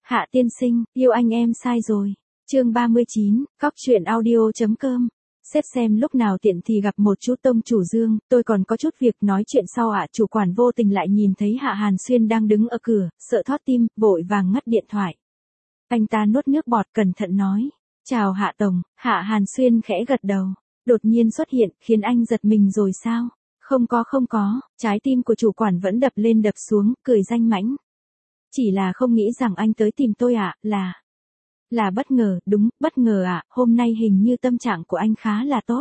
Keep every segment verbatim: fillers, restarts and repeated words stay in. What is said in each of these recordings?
Hạ tiên sinh, yêu anh em sai rồi. Chương ba mươi chín, cóc truyện audio.com. Xếp xem lúc nào tiện thì gặp một chút tông chủ Dương, tôi còn có chút việc nói chuyện sau ạ. Chủ quản vô tình lại nhìn thấy Hạ Hàn Xuyên đang đứng ở cửa, sợ thót tim, vội vàng ngắt điện thoại. Anh ta nuốt nước bọt cẩn thận nói. Chào Hạ Tổng. Hạ Hàn Xuyên khẽ gật đầu. Đột nhiên xuất hiện, khiến anh giật mình rồi sao? Không có không có, trái tim của chủ quản vẫn đập lên đập xuống, cười danh mãnh. Chỉ là không nghĩ rằng anh tới tìm tôi ạ, là... Là bất ngờ, đúng, bất ngờ ạ, hôm nay hình như tâm trạng của anh khá là tốt.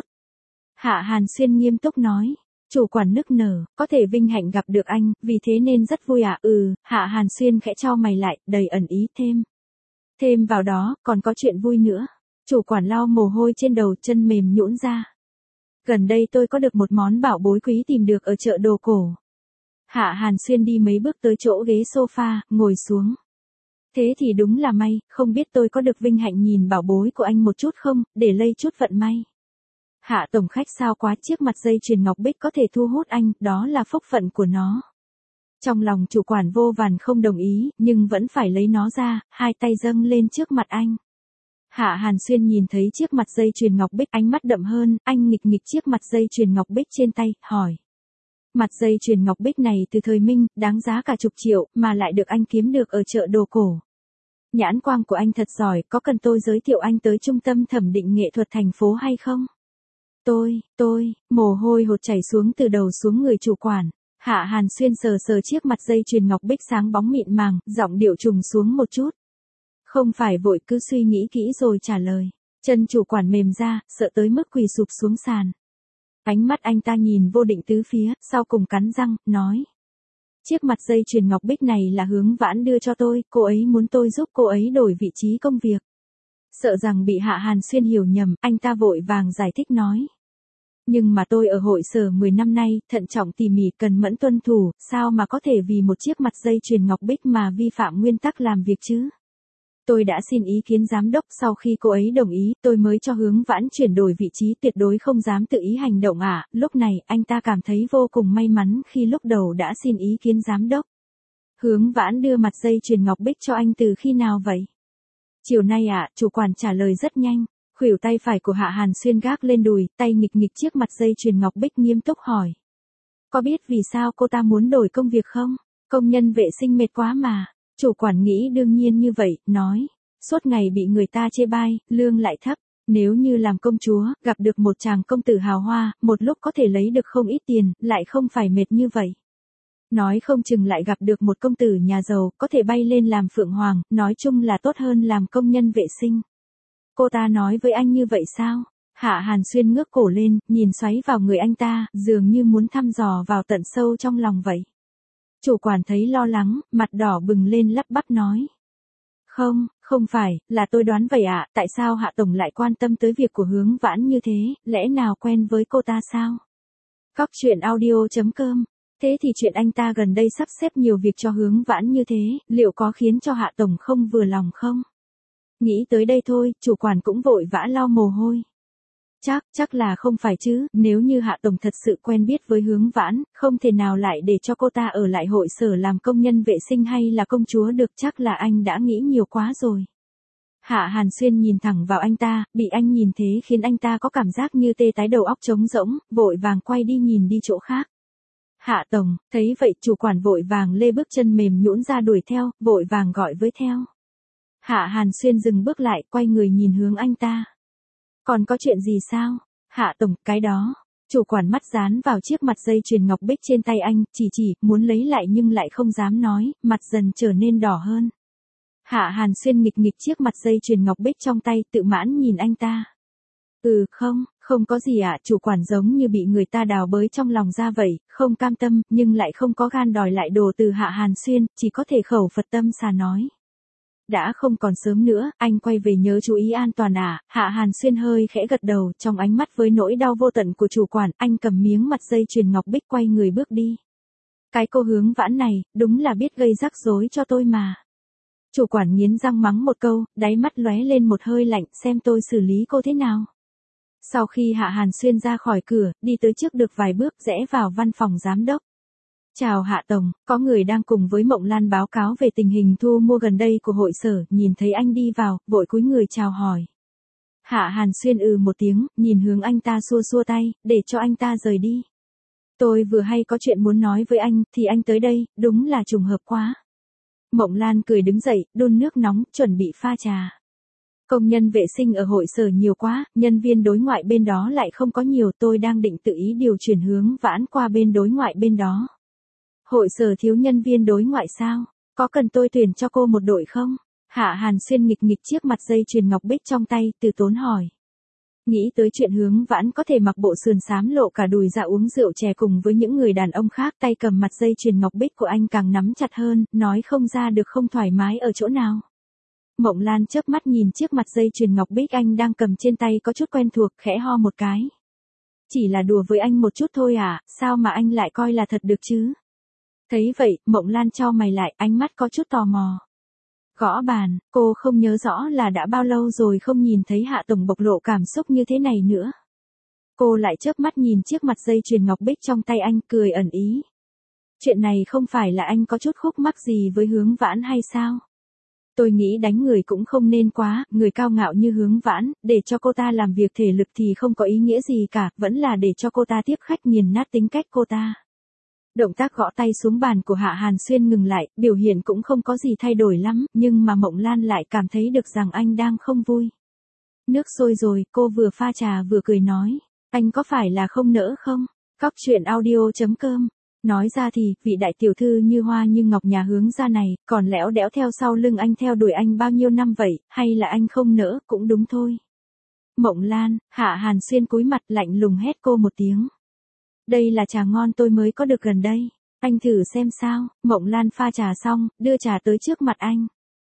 Hạ Hàn Xuyên nghiêm túc nói. Chủ quản nức nở, có thể vinh hạnh gặp được anh, vì thế nên rất vui ạ. Ừ, Hạ Hàn Xuyên khẽ chau mày lại, đầy ẩn ý thêm. Thêm vào đó, còn có chuyện vui nữa. Chủ quản lau mồ hôi trên đầu, chân mềm nhũn ra. Gần đây tôi có được một món bảo bối quý tìm được ở chợ đồ cổ. Hạ Hàn Xuyên đi mấy bước tới chỗ ghế sofa, ngồi xuống. Thế thì đúng là may, không biết tôi có được vinh hạnh nhìn bảo bối của anh một chút không, để lây chút vận may. Hạ tổng khách sao quá, chiếc mặt dây chuyền ngọc bích có thể thu hút anh, đó là phúc phận của nó. Trong lòng chủ quản vô vàn không đồng ý, nhưng vẫn phải lấy nó ra, hai tay dâng lên trước mặt anh. Hạ Hàn Xuyên nhìn thấy chiếc mặt dây chuyền ngọc bích, ánh mắt đậm hơn, anh nghịch nghịch chiếc mặt dây chuyền ngọc bích trên tay, hỏi. Mặt dây chuyền ngọc bích này từ thời Minh, đáng giá cả chục triệu, mà lại được anh kiếm được ở chợ đồ cổ. Nhãn quang của anh thật giỏi, có cần tôi giới thiệu anh tới trung tâm thẩm định nghệ thuật thành phố hay không? Tôi, tôi, mồ hôi hột chảy xuống từ đầu xuống người chủ quản. Hạ Hàn Xuyên sờ sờ chiếc mặt dây chuyền ngọc bích sáng bóng mịn màng, giọng điệu trùng xuống một chút. Không phải vội, cứ suy nghĩ kỹ rồi trả lời. Chân chủ quản mềm ra, sợ tới mức quỳ sụp xuống sàn. Ánh mắt anh ta nhìn vô định tứ phía, sau cùng cắn răng, nói. Chiếc mặt dây chuyền ngọc bích này là Hướng Vãn đưa cho tôi, cô ấy muốn tôi giúp cô ấy đổi vị trí công việc. Sợ rằng bị Hạ Hàn Xuyên hiểu nhầm, anh ta vội vàng giải thích nói. Nhưng mà tôi ở hội sở mười năm nay, thận trọng tỉ mỉ, cần mẫn tuân thủ, sao mà có thể vì một chiếc mặt dây chuyền ngọc bích mà vi phạm nguyên tắc làm việc chứ? Tôi đã xin ý kiến giám đốc, sau khi cô ấy đồng ý, tôi mới cho Hướng Vãn chuyển đổi vị trí, tuyệt đối không dám tự ý hành động ạ. À. Lúc này, anh ta cảm thấy vô cùng may mắn khi lúc đầu đã xin ý kiến giám đốc. Hướng Vãn đưa mặt dây chuyền ngọc bích cho anh từ khi nào vậy? Chiều nay ạ, à, chủ quản trả lời rất nhanh. Khuỷu tay phải của Hạ Hàn Xuyên gác lên đùi, tay nghịch nghịch chiếc mặt dây chuyền ngọc bích, nghiêm túc hỏi. Có biết vì sao cô ta muốn đổi công việc không? Công nhân vệ sinh mệt quá mà. Chủ quản nghĩ đương nhiên như vậy, nói. Suốt ngày bị người ta chê bai, lương lại thấp. Nếu như làm công chúa, gặp được một chàng công tử hào hoa, một lúc có thể lấy được không ít tiền, lại không phải mệt như vậy. Nói không chừng lại gặp được một công tử nhà giàu, có thể bay lên làm phượng hoàng, nói chung là tốt hơn làm công nhân vệ sinh. Cô ta nói với anh như vậy sao? Hạ Hàn Xuyên ngước cổ lên, nhìn xoáy vào người anh ta, dường như muốn thăm dò vào tận sâu trong lòng vậy. Chủ quản thấy lo lắng, mặt đỏ bừng lên lắp bắp nói. Không, không phải, là tôi đoán vậy ạ, à, tại sao Hạ Tổng lại quan tâm tới việc của Hướng Vãn như thế, lẽ nào quen với cô ta sao? Cóc truyện audio.com. Thế thì chuyện anh ta gần đây sắp xếp nhiều việc cho Hướng Vãn như thế, liệu có khiến cho Hạ Tổng không vừa lòng không? Nghĩ tới đây thôi, chủ quản cũng vội vã lau mồ hôi. Chắc, chắc là không phải chứ, nếu như Hạ Tổng thật sự quen biết với Hướng Vãn, không thể nào lại để cho cô ta ở lại hội sở làm công nhân vệ sinh hay là công chúa được, chắc là anh đã nghĩ nhiều quá rồi. Hạ Hàn Xuyên nhìn thẳng vào anh ta, bị anh nhìn thế khiến anh ta có cảm giác như tê tái đầu óc trống rỗng, vội vàng quay đi nhìn đi chỗ khác. Hạ Tổng, thấy vậy chủ quản vội vàng lê bước chân mềm nhũn ra đuổi theo, vội vàng gọi với theo. Hạ Hàn Xuyên dừng bước lại, quay người nhìn hướng anh ta. Còn có chuyện gì sao? Hạ Tổng, cái đó. Chủ quản mắt dán vào chiếc mặt dây chuyền ngọc bích trên tay anh, chỉ chỉ, muốn lấy lại nhưng lại không dám nói, mặt dần trở nên đỏ hơn. Hạ Hàn Xuyên nghịch nghịch chiếc mặt dây chuyền ngọc bích trong tay, tự mãn nhìn anh ta. Ừ, không, không có gì ạ, à, chủ quản giống như bị người ta đào bới trong lòng ra vậy, không cam tâm, nhưng lại không có gan đòi lại đồ từ Hạ Hàn Xuyên, chỉ có thể khẩu Phật tâm xà nói. Đã không còn sớm nữa, anh quay về nhớ chú ý an toàn à, Hạ Hàn Xuyên hơi khẽ gật đầu, trong ánh mắt với nỗi đau vô tận của chủ quản, anh cầm miếng mặt dây chuyền ngọc bích quay người bước đi. Cái cô Hướng Vãn này, đúng là biết gây rắc rối cho tôi mà. Chủ quản nghiến răng mắng một câu, đáy mắt lóe lên một hơi lạnh, xem tôi xử lý cô thế nào. Sau khi Hạ Hàn Xuyên ra khỏi cửa, đi tới trước được vài bước, rẽ vào văn phòng giám đốc. Chào Hạ Tổng, có người đang cùng với Mộng Lan báo cáo về tình hình thu mua gần đây của hội sở, nhìn thấy anh đi vào, vội cúi người chào hỏi. Hạ Hàn Xuyên ừ một tiếng, nhìn hướng anh ta xua xua tay, để cho anh ta rời đi. Tôi vừa hay có chuyện muốn nói với anh, thì anh tới đây, đúng là trùng hợp quá. Mộng Lan cười đứng dậy, đun nước nóng, chuẩn bị pha trà. Công nhân vệ sinh ở hội sở nhiều quá, nhân viên đối ngoại bên đó lại không có nhiều, tôi đang định tự ý điều chuyển hướng Vãn qua bên đối ngoại bên đó. Hội sở thiếu nhân viên đối ngoại sao? Có cần tôi tuyển cho cô một đội không? Hạ Hàn Xuyên nghịch nghịch chiếc mặt dây chuyền ngọc bích trong tay, từ tốn hỏi. Nghĩ tới chuyện hướng Vãn có thể mặc bộ sườn xám lộ cả đùi ra uống rượu chè cùng với những người đàn ông khác, tay cầm mặt dây chuyền ngọc bích của anh càng nắm chặt hơn, nói không ra được không thoải mái ở chỗ nào. Mộng Lan chớp mắt nhìn chiếc mặt dây chuyền ngọc bích anh đang cầm trên tay có chút quen thuộc, khẽ ho một cái. Chỉ là đùa với anh một chút thôi à, sao mà anh lại coi là thật được chứ? Thấy vậy, Mộng Lan chau mày lại, ánh mắt có chút tò mò. Gõ bàn, cô không nhớ rõ là đã bao lâu rồi không nhìn thấy Hạ Tổng bộc lộ cảm xúc như thế này nữa. Cô lại chớp mắt nhìn chiếc mặt dây chuyền ngọc bích trong tay anh, cười ẩn ý. Chuyện này không phải là anh có chút khúc mắc gì với Hướng Vãn hay sao? Tôi nghĩ đánh người cũng không nên quá, người cao ngạo như Hướng Vãn, để cho cô ta làm việc thể lực thì không có ý nghĩa gì cả, vẫn là để cho cô ta tiếp khách nghiền nát tính cách cô ta. Động tác gõ tay xuống bàn của Hạ Hàn Xuyên ngừng lại, biểu hiện cũng không có gì thay đổi lắm, nhưng mà Mộng Lan lại cảm thấy được rằng anh đang không vui. Nước sôi rồi, cô vừa pha trà vừa cười nói, anh có phải là không nỡ không? Cóc truyện audio chấm com. Nói ra thì, vị đại tiểu thư như hoa như ngọc nhà Hướng gia này, còn lẽo đẽo theo sau lưng anh theo đuổi anh bao nhiêu năm vậy, hay là anh không nỡ, cũng đúng thôi. Mộng Lan, Hạ Hàn Xuyên cúi mặt lạnh lùng hét cô một tiếng. Đây là trà ngon tôi mới có được gần đây, anh thử xem sao. Mộng Lan pha trà xong, đưa trà tới trước mặt anh.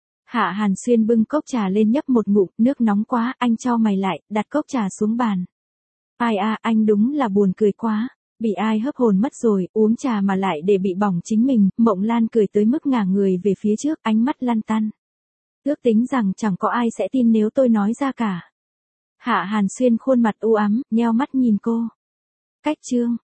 Hạ Hàn Xuyên bưng cốc trà lên nhấp một ngụm, nước nóng quá, anh chau mày lại, đặt cốc trà xuống bàn. Ai à, anh đúng là buồn cười quá. Bị ai hấp hồn mất rồi, uống trà mà lại để bị bỏng chính mình. Mộng Lan cười tới mức ngả người về phía trước, ánh mắt lăn tăn. Ước tính rằng chẳng có ai sẽ tin nếu tôi nói ra cả. Hạ Hàn Xuyên khuôn mặt u ám, nheo mắt nhìn cô. Cách chương.